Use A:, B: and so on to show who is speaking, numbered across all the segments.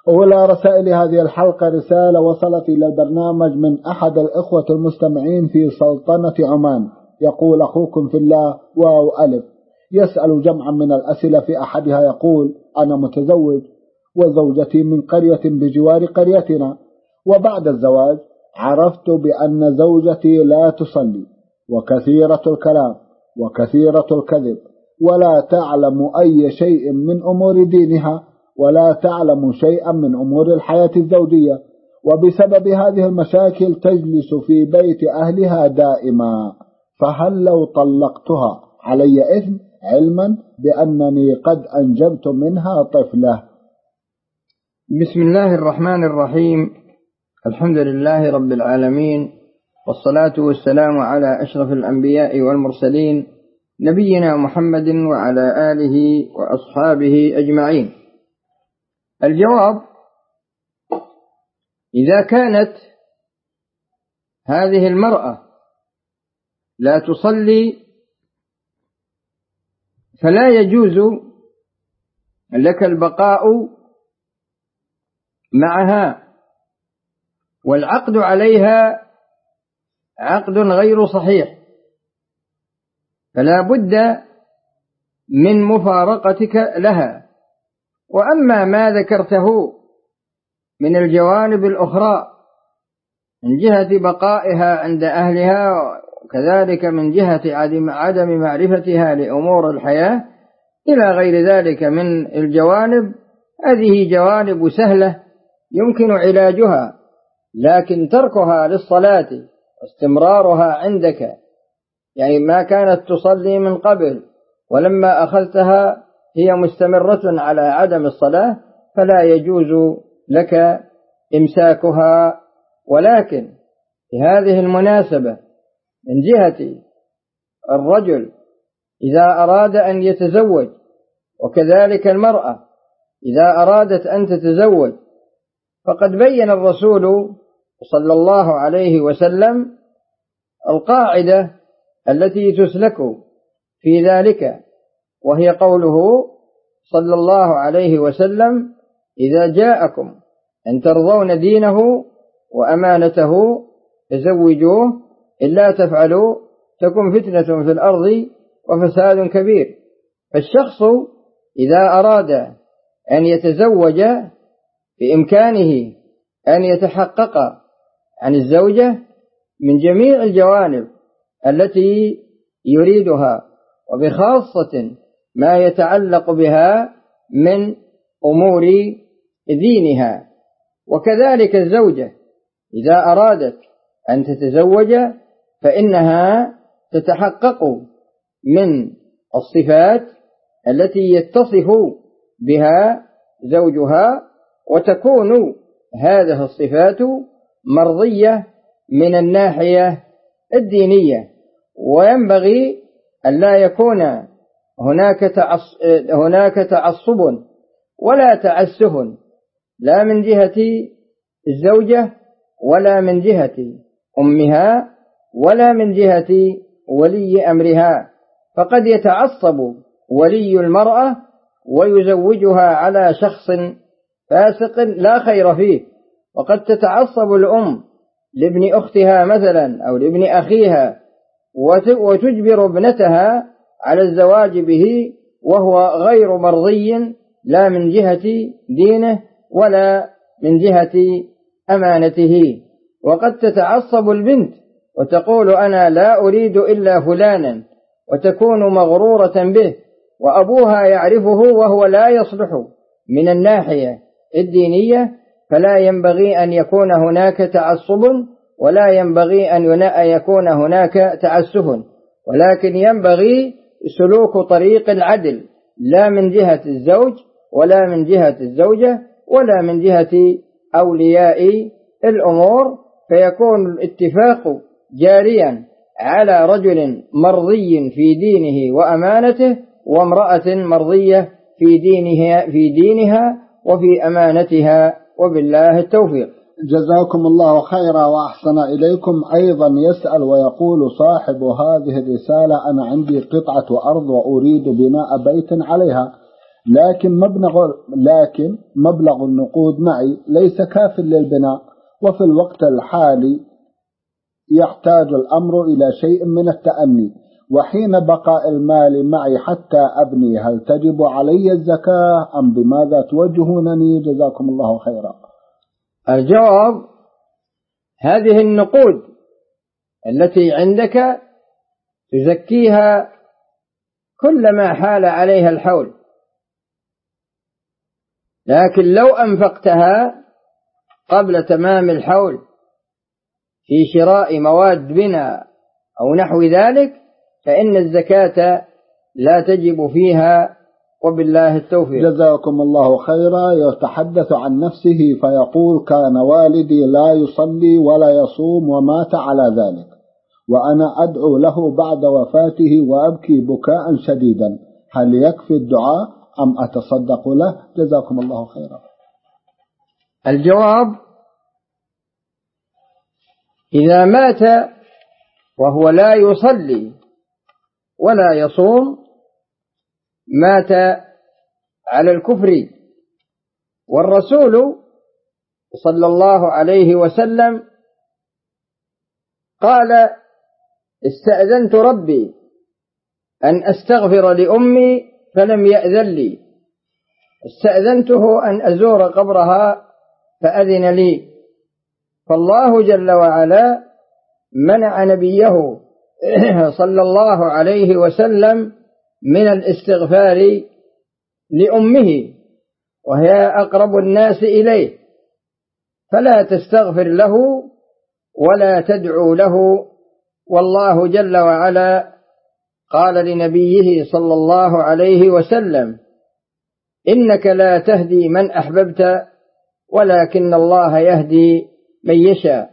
A: أولى رسائل هذه الحلقة رسالة وصلت إلى البرنامج من أحد الإخوة المستمعين في سلطنة عمان. يقول أخوكم في الله واو ألف، يسأل جمعا من الأسئلة، في أحدها يقول: أنا متزوج وزوجتي من قرية بجوار قريتنا، وبعد الزواج عرفت بأن زوجتي لا تصلي وكثيرة الكلام وكثيرة الكذب، ولا تعلم أي شيء من أمور دينها، ولا تعلم شيئا من أمور الحياة الزوجية، وبسبب هذه المشاكل تجلس في بيت أهلها دائما، فهل لو طلقتها علي إثم، علما بأنني قد أنجبت منها طفلة؟
B: بسم الله الرحمن الرحيم. الحمد لله رب العالمين، والصلاة والسلام على أشرف الأنبياء والمرسلين، نبينا محمد وعلى آله وأصحابه أجمعين. الجواب: إذا كانت هذه المرأة لا تصلي فلا يجوز لك البقاء معها، والعقد عليها عقد غير صحيح، فلا بد من مفارقتك لها. وأما ما ذكرته من الجوانب الأخرى من جهة بقائها عند أهلها، وكذلك من جهة عدم معرفتها لأمور الحياة إلى غير ذلك من الجوانب، هذه جوانب سهلة يمكن علاجها، لكن تركها للصلاة واستمرارها عندك، يعني ما كانت تصلي من قبل ولما أخذتها هي مستمرة على عدم الصلاة، فلا يجوز لك إمساكها. ولكن في هذه المناسبة من جهة الرجل إذا أراد أن يتزوج، وكذلك المرأة إذا أرادت أن تتزوج، فقد بين الرسول صلى الله عليه وسلم القاعدة التي تسلك في ذلك، وهي قوله صلى الله عليه وسلم: إذا جاءكم أن ترضون دينه وأمانته فزوجوه، إلا تفعلوا تكن فتنة في الأرض وفساد كبير. فالشخص إذا أراد أن يتزوج بإمكانه أن يتحقق عن الزوجة من جميع الجوانب التي يريدها، وبخاصة ما يتعلق بها من أمور دينها. وكذلك الزوجة إذا أرادت أن تتزوج فإنها تتحقق من الصفات التي يتصف بها زوجها، وتكون هذه الصفات مرضية من الناحية الدينية. وينبغي أن لا يكون هناك تعصب ولا تعسف، لا من جهة الزوجة ولا من جهة أمها ولا من جهة ولي أمرها، فقد يتعصب ولي المرأة ويزوجها على شخص فاسق لا خير فيه، وقد تتعصب الأم لابن أختها مثلا أو لابن أخيها وتجبر ابنتها على الزواج به وهو غير مرضي، لا من جهة دينه ولا من جهة أمانته. وقد تتعصب البنت وتقول: أنا لا أريد إلا فلانا، وتكون مغرورة به، وأبوها يعرفه وهو لا يصلح من الناحية الدينية، فلا ينبغي أن يكون هناك تعصب ولا ينبغي أن يكون هناك تعسف، ولكن ينبغي سلوك طريق العدل، لا من جهة الزوج ولا من جهة الزوجة ولا من جهة أولياء الأمور، فيكون الاتفاق جاريا على رجل مرضي في دينه وأمانته، وامرأة مرضية في دينها وفي أمانتها، وبالله التوفيق.
A: جزاكم الله خيرا وأحسن إليكم. أيضا يسأل ويقول صاحب هذه الرسالة: أنا عندي قطعة أرض وأريد بناء بيت عليها، لكن مبلغ النقود معي ليس كاف للبناء، وفي الوقت الحالي يحتاج الأمر إلى شيء من التأني، وحين بقاء المال معي حتى أبني هل تجب علي الزكاة أم بماذا توجهونني؟ جزاكم الله خيرا.
B: الجواب: هذه النقود التي عندك تزكيها كلما حال عليها الحول، لكن لو أنفقتها قبل تمام الحول في شراء مواد بناء أو نحو ذلك فإن الزكاة لا تجب فيها، وبالله التوفيق.
A: جزاكم الله خيرا. يتحدث عن نفسه فيقول: كان والدي لا يصلي ولا يصوم ومات على ذلك، وأنا أدعو له بعد وفاته وأبكي بكاء شديدا، هل يكفي الدعاء أم أتصدق له؟ جزاكم الله خيرا.
B: الجواب: إذا مات وهو لا يصلي ولا يصوم مات على الكفر، والرسول صلى الله عليه وسلم قال: استأذنت ربي أن أستغفر لأمي فلم يأذن لي، استأذنته أن أزور قبرها فأذن لي. فالله جل وعلا منع نبيه صلى الله عليه وسلم من الاستغفار لأمه، وهي أقرب الناس إليه، فلا تستغفر له ولا تدعو له. والله جل وعلا قال لنبيه صلى الله عليه وسلم: إنك لا تهدي من أحببت ولكن الله يهدي من يشاء.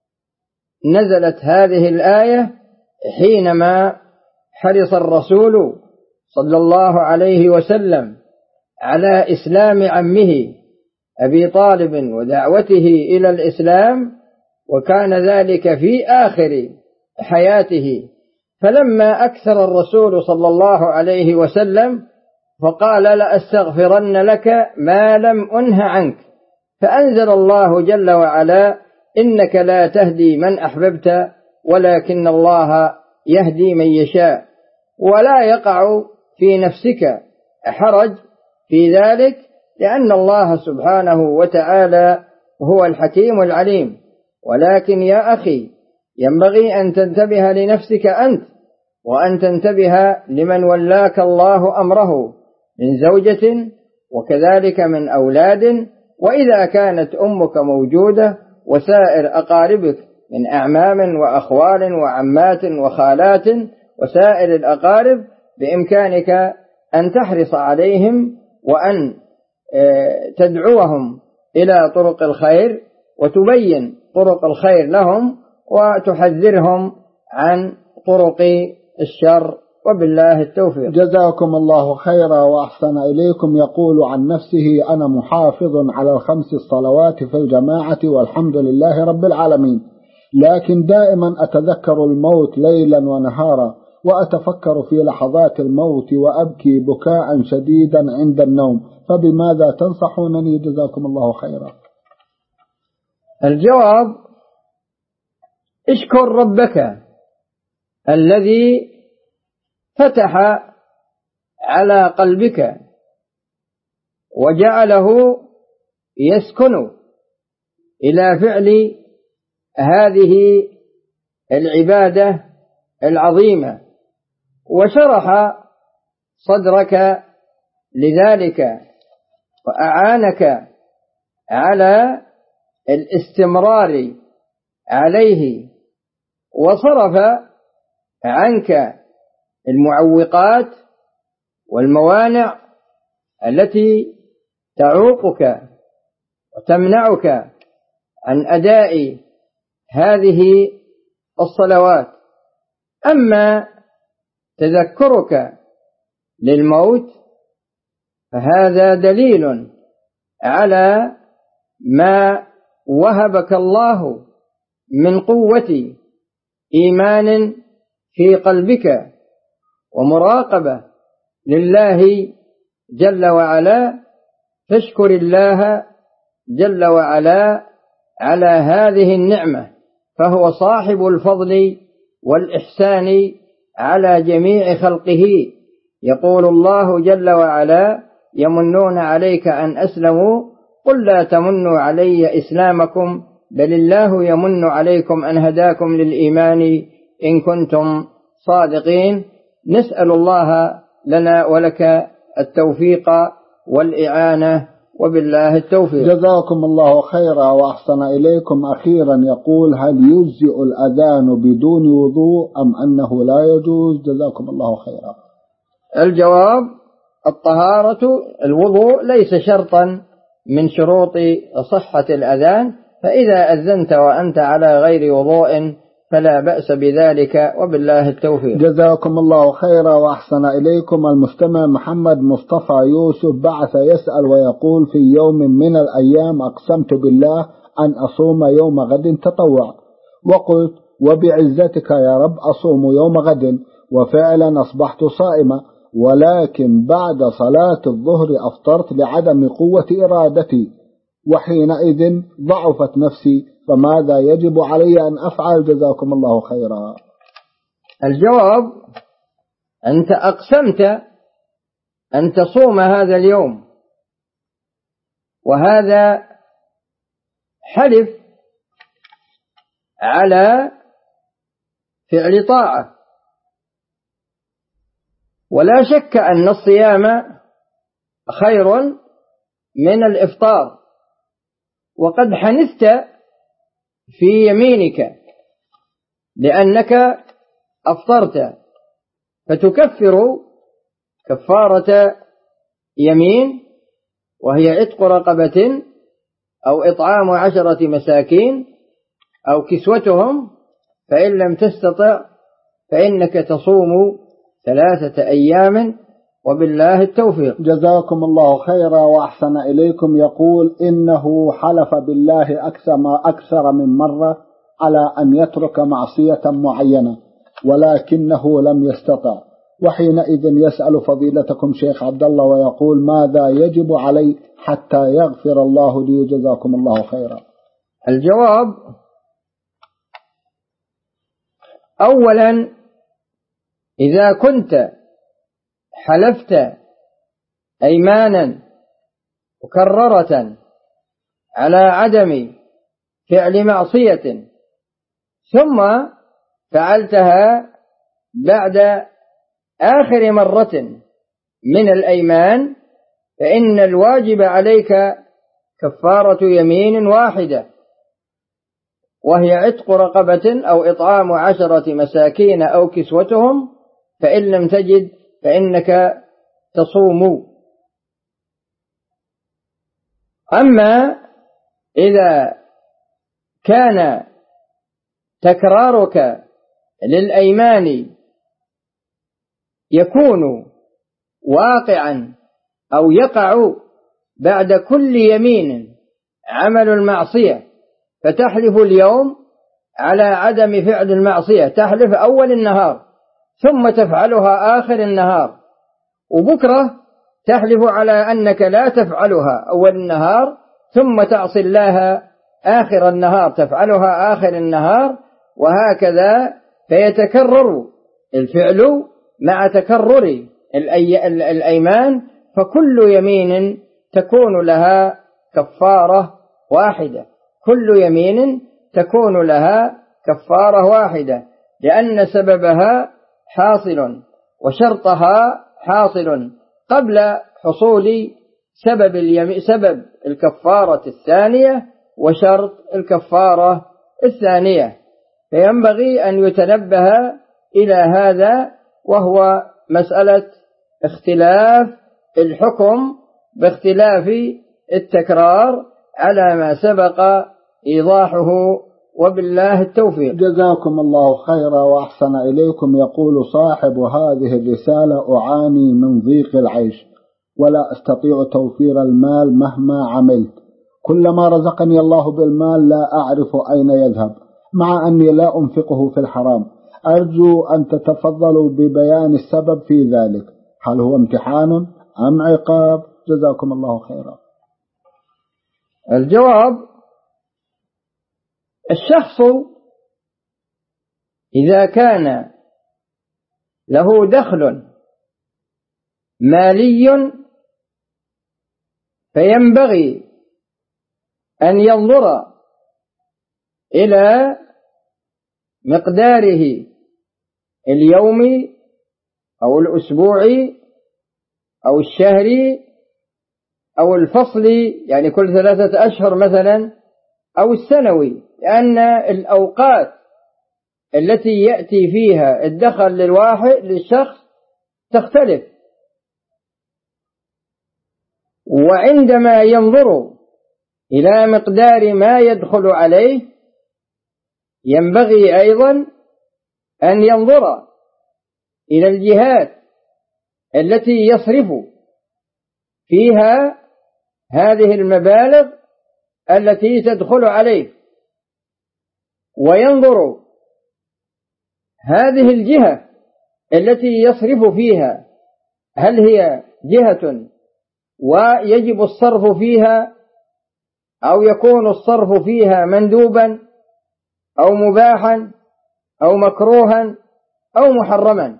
B: نزلت هذه الآية حينما حرص الرسول صلى الله عليه وسلم على إسلام عمه أبي طالب ودعوته إلى الإسلام، وكان ذلك في آخر حياته، فلما أكثر الرسول صلى الله عليه وسلم فقال: لأستغفرن لك ما لم أنه عنك، فأنزل الله جل وعلا: إنك لا تهدي من أحببت ولكن الله يهدي من يشاء. ولا يقع في نفسك حرج في ذلك، لأن الله سبحانه وتعالى هو الحكيم العليم. ولكن يا أخي ينبغي أن تنتبه لنفسك أنت، وأن تنتبه لمن ولاك الله أمره من زوجة وكذلك من أولاد، وإذا كانت أمك موجودة وسائر أقاربك من أعمام وأخوال وعمات وخالات وسائر الأقارب، بإمكانك أن تحرص عليهم وأن تدعوهم إلى طرق الخير وتبين طرق الخير لهم وتحذرهم عن طرق الشر، وبالله التوفيق.
A: جزاكم الله خيرا وأحسن إليكم. يقول عن نفسه: أنا محافظ على 5 الصلوات في الجماعة والحمد لله رب العالمين، لكن دائما أتذكر الموت ليلا ونهارا، وأتفكر في لحظات الموت وأبكي بكاء شديدا عند النوم، فبماذا تنصحونني؟ جزاكم الله خيرا.
B: الجواب: اشكر ربك الذي فتح على قلبك وجعله يسكن إلى فعل هذه العبادة العظيمة، وشرح صدرك لذلك وأعانك على الاستمرار عليه، وصرف عنك المعوقات والموانع التي تعوقك وتمنعك عن أداء هذه الصلوات. أما تذكرك للموت فهذا دليل على ما وهبك الله من قوة إيمان في قلبك ومراقبة لله جل وعلا، فاشكر الله جل وعلا على هذه النعمة، فهو صاحب الفضل والإحسان على جميع خلقه. يقول الله جل وعلا: يمنون عليك أن أسلموا قل لا تمنوا علي إسلامكم بل الله يمن عليكم أن هداكم للإيمان إن كنتم صادقين. نسأل الله لنا ولك التوفيق والإعانة، وبالله التوفيق.
A: جزاكم الله خيرا وأحسن إليكم. أخيرا يقول: هل يجزئ الأذان بدون وضوء أم أنه لا يجوز؟ جزاكم الله خيرا.
B: الجواب: الطهارة، الوضوء ليس شرطا من شروط صحة الأذان، فإذا أذنت وأنت على غير وضوء فلا بأس بذلك، وبالله التوفيق.
A: جزاكم الله خيرا وأحسن إليكم. المستمع محمد مصطفى يوسف بعث يسأل ويقول: في يوم من الأيام أقسمت بالله أن أصوم يوم غد تطوع، وقلت وبعزتك يا رب أصوم يوم غد، وفعلا أصبحت صائمة، ولكن بعد صلاة الظهر أفطرت لعدم قوة إرادتي، وحينئذ ضعفت نفسي، فماذا يجب علي أن أفعل؟ جزاكم الله خيرا.
B: الجواب: أنت أقسمت أن تصوم هذا اليوم، وهذا حلف على فعل طاعة، ولا شك أن الصيام خير من الإفطار، وقد حنثت في يمينك لأنك أفطرت، فتكفر كفارة يمين، وهي عتق رقبة أو إطعام 10 مساكين أو كسوتهم، فإن لم تستطع فإنك تصوم 3 أيام، وبالله التوفيق.
A: جزاكم الله خيرا وأحسن إليكم. يقول: إنه حلف بالله أكثر من مرة على أن يترك معصية معينة، ولكنه لم يستطع، وحينئذ يسأل فضيلتكم شيخ عبد الله ويقول: ماذا يجب علي حتى يغفر الله لي؟ جزاكم الله خيرا.
B: الجواب: أولا، إذا كنت حلفت أيمانا مكررة على عدم فعل معصية ثم فعلتها بعد آخر مرة من الأيمان، فإن الواجب عليك كفارة يمين واحدة، وهي عتق رقبة أو إطعام 10 مساكين أو كسوتهم، فإن لم تجد فإنك تصوم. أما إذا كان تكرارك للأيمان يكون واقعا أو يقع بعد كل يمين عمل المعصية، فتحلف اليوم على عدم فعل المعصية، تحلف أول النهار ثم تفعلها آخر النهار، وبكرة تحلف على أنك لا تفعلها أول النهار ثم تعصي الله آخر النهار، تفعلها آخر النهار، وهكذا فيتكرر الفعل مع تكرر الأيمان، فكل يمين تكون لها كفارة واحدة، كل يمين تكون لها كفارة واحدة، لأن سببها حاصل وشرطها حاصل قبل حصول سبب الكفارة الثانية وشرط الكفارة الثانية، فينبغي أن يتنبه إلى هذا، وهو مسألة اختلاف الحكم باختلاف التكرار على ما سبق إيضاحه، وبالله التوفيق.
A: جزاكم الله خيرا وأحسن إليكم. يقول صاحب هذه الرسالة: أعاني من ضيق العيش ولا أستطيع توفير المال مهما عملت، كلما رزقني الله بالمال لا أعرف أين يذهب، مع أني لا أنفقه في الحرام. أرجو أن تتفضلوا ببيان السبب في ذلك، هل هو امتحان أم عقاب؟ جزاكم الله خيرا.
B: الجواب: الشخص إذا كان له دخل مالي فينبغي أن ينظر إلى مقداره اليومي أو الأسبوعي أو الشهري أو الفصلي، يعني كل 3 أشهر مثلا، أو السنوي، لأن الأوقات التي يأتي فيها الدخل للشخص تختلف. وعندما ينظر إلى مقدار ما يدخل عليه ينبغي أيضا أن ينظر إلى الجهات التي يصرف فيها هذه المبالغ التي تدخل عليه، وينظر هذه الجهة التي يصرف فيها هل هي جهة ويجب الصرف فيها، أو يكون الصرف فيها مندوبا أو مباحا أو مكروها أو محرما.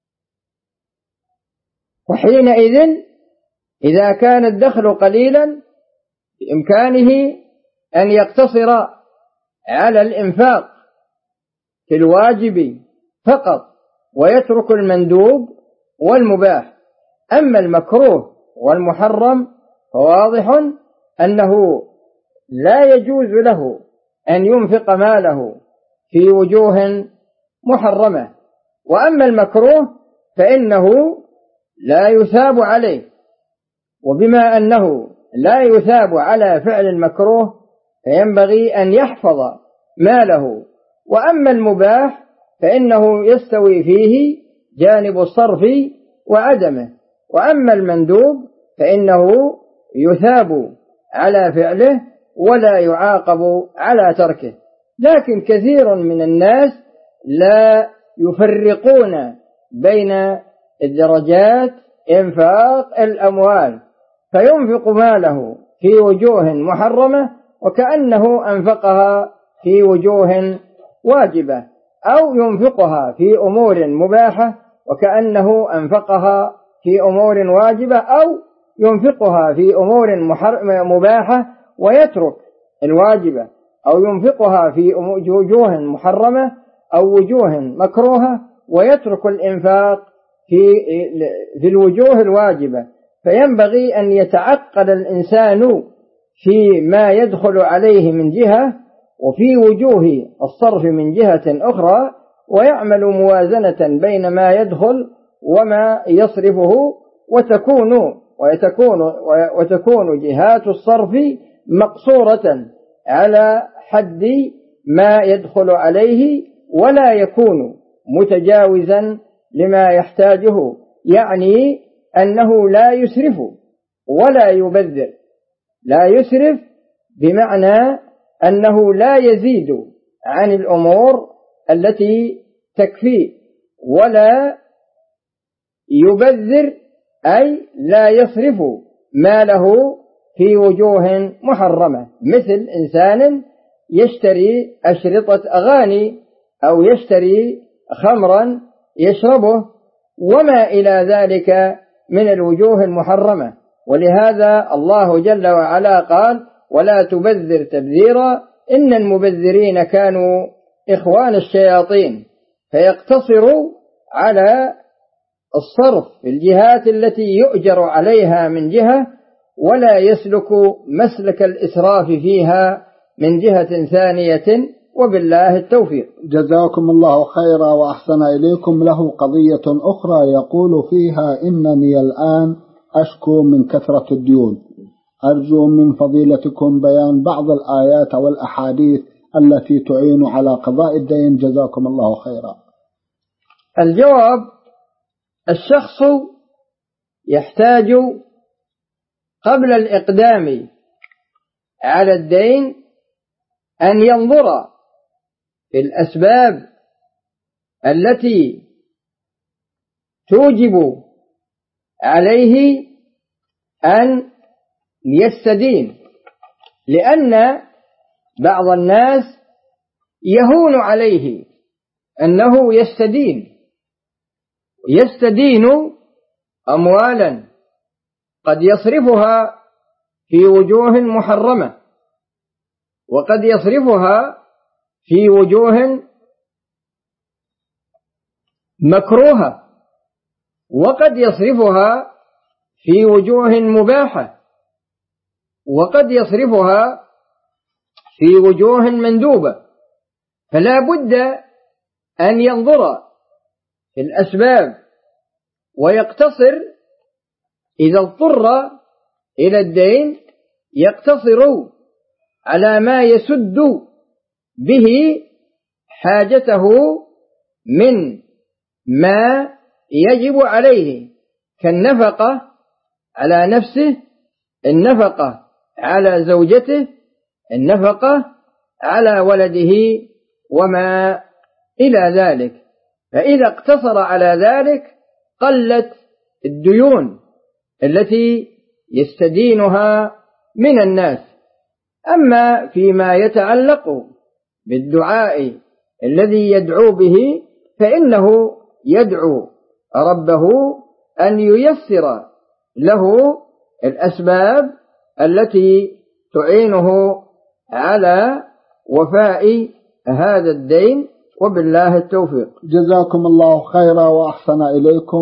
B: وحينئذ إذا كان الدخل قليلا بإمكانه أن يقتصر على الإنفاق في الواجب فقط ويترك المندوب والمباح. أما المكروه والمحرم فواضح أنه لا يجوز له أن ينفق ماله في وجوه محرمة. وأما المكروه فإنه لا يثاب عليه، وبما أنه لا يثاب على فعل المكروه فينبغي أن يحفظ ماله. وأما المباح فإنه يستوي فيه جانب الصرف وعدمه. وأما المندوب فإنه يثاب على فعله ولا يعاقب على تركه. لكن كثير من الناس لا يفرقون بين الدرجات إنفاق الأموال، فينفق ماله في وجوه محرمة وكأنه أنفقها في وجوه واجبة، أو ينفقها في أمور مباحة وكأنه أنفقها في أمور واجبة، أو ينفقها في أمور مباحة ويترك الواجبة، أو ينفقها في وجوه محرمة أو وجوه مكروهة ويترك الإنفاق في الوجوه الواجبة. فينبغي أن يتعقل الإنسان في ما يدخل عليه من جهة وفي وجوه الصرف من جهة أخرى، ويعمل موازنة بين ما يدخل وما يصرفه، وتكون جهات الصرف مقصورة على حد ما يدخل عليه، ولا يكون متجاوزا لما يحتاجه، يعني أنه لا يسرف ولا يبذر. لا يسرف بمعنى أنه لا يزيد عن الأمور التي تكفيه، ولا يبذر أي لا يصرف ماله في وجوه محرمة، مثل إنسان يشتري أشرطة أغاني أو يشتري خمرا يشربه وما إلى ذلك من الوجوه المحرمة. ولهذا الله جل وعلا قال: ولا تبذر تبذيرا إن المبذرين كانوا إخوان الشياطين. فيقتصر على الصرف في الجهات التي يؤجر عليها من جهة، ولا يسلك مسلك الإسراف فيها من جهة ثانية، وبالله التوفيق.
A: جزاكم الله خيرا وأحسن إليكم. له قضية أخرى يقول فيها: إنني الآن أشكو من كثرة الديون، أرجو من فضيلتكم بيان بعض الآيات والأحاديث التي تعين على قضاء الدين، جزاكم الله خيرا.
B: الجواب: الشخص يحتاج قبل الإقدام على الدين أن ينظر في الأسباب التي توجب عليه أن يستدين، لأن بعض الناس يهون عليه أنه يستدين أموالا قد يصرفها في وجوه محرمة، وقد يصرفها في وجوه مكروهة، وقد يصرفها في وجوه مباحة، وقد يصرفها في وجوه مندوبة. فلا بد أن ينظر في الأسباب ويقتصر، إذا اضطر إلى الدين يقتصر على ما يسد به حاجته من ما يجب عليه، كالنفقة على نفسه، النفقة على زوجته، النفقة على ولده وما إلى ذلك. فإذا اقتصر على ذلك قلت الديون التي يستدينها من الناس. أما فيما يتعلق بالدعاء الذي يدعو به فإنه يدعو ربه أن ييسر له الأسباب التي تعينه على وفاء هذا الدين، وبالله التوفيق.
A: جزاكم الله خيرا وأحسن إليكم.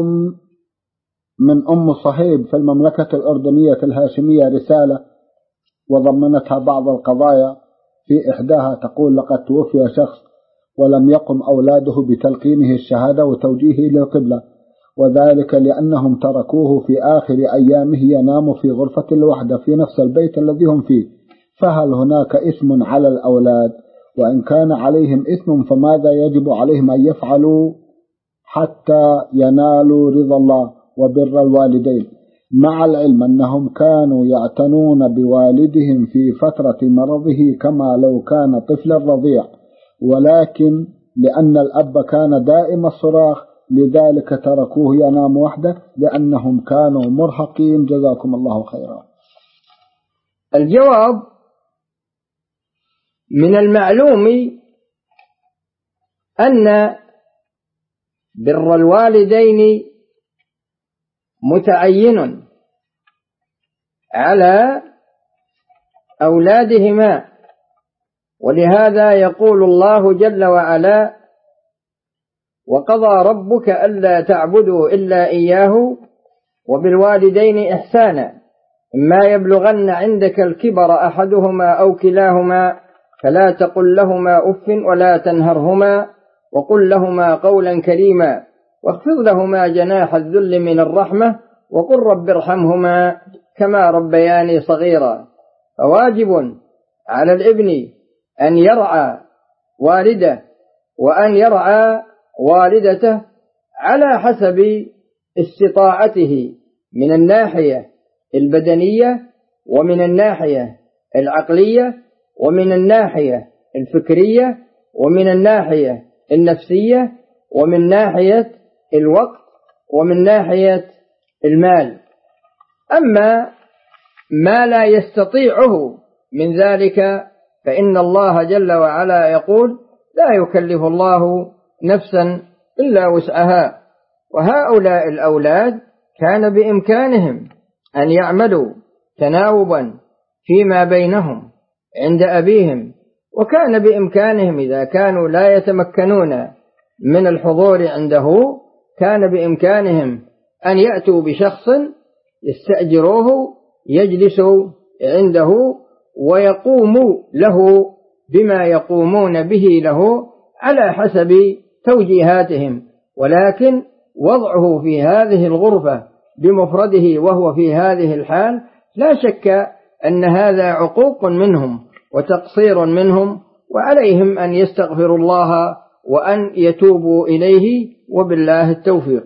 A: من أم صهيب في المملكة الأردنية الهاشمية رسالة وضمنتها بعض القضايا، في إحداها تقول: لقد توفي شخص ولم يقم أولاده بتلقينه الشهادة وتوجيهه للقبلة، وذلك لأنهم تركوه في آخر أيامه ينام في غرفة الوحدة في نفس البيت الذي هم فيه، فهل هناك إثم على الأولاد؟ وإن كان عليهم إثم فماذا يجب عليهم أن يفعلوا حتى ينالوا رضا الله وبر الوالدين، مع العلم أنهم كانوا يعتنون بوالدهم في فترة مرضه كما لو كان طفلا رضيع، ولكن لأن الأب كان دائم الصراخ لذلك تركوه ينام وحده لأنهم كانوا مرهقين؟ جزاكم الله خيرا.
B: الجواب: من المعلوم أن بر الوالدين متعين على أولادهما، ولهذا يقول الله جل وعلا: وقضى ربك ألا تعبدوا إلا إياه وبالوالدين إحسانا إما يبلغن عندك الكبر أحدهما أو كلاهما فلا تقل لهما أف ولا تنهرهما وقل لهما قولا كريما واخفض لهما جناح الذل من الرحمة وقل رب ارحمهما كما ربياني صغيرا. فواجب على الابن أن يرعى والده وأن يرعى والدته على حسب استطاعته من الناحية البدنية ومن الناحية العقلية ومن الناحية الفكرية ومن الناحية النفسية ومن ناحية الوقت ومن ناحية المال. أما ما لا يستطيعه من ذلك فإن الله جل وعلا يقول: لا يكلف الله نفسا إلا وسعها. وهؤلاء الأولاد كان بإمكانهم أن يعملوا تناوبا فيما بينهم عند أبيهم، وكان بإمكانهم إذا كانوا لا يتمكنون من الحضور عنده كان بإمكانهم أن يأتوا بشخص يستأجروه يجلس عنده ويقوموا له بما يقومون به له على حسب توجيهاتهم، ولكن وضعه في هذه الغرفة بمفرده وهو في هذه الحال لا شك أن هذا عقوق منهم وتقصير منهم، وعليهم أن يستغفروا الله وأن يتوبوا إليه، وبالله التوفيق.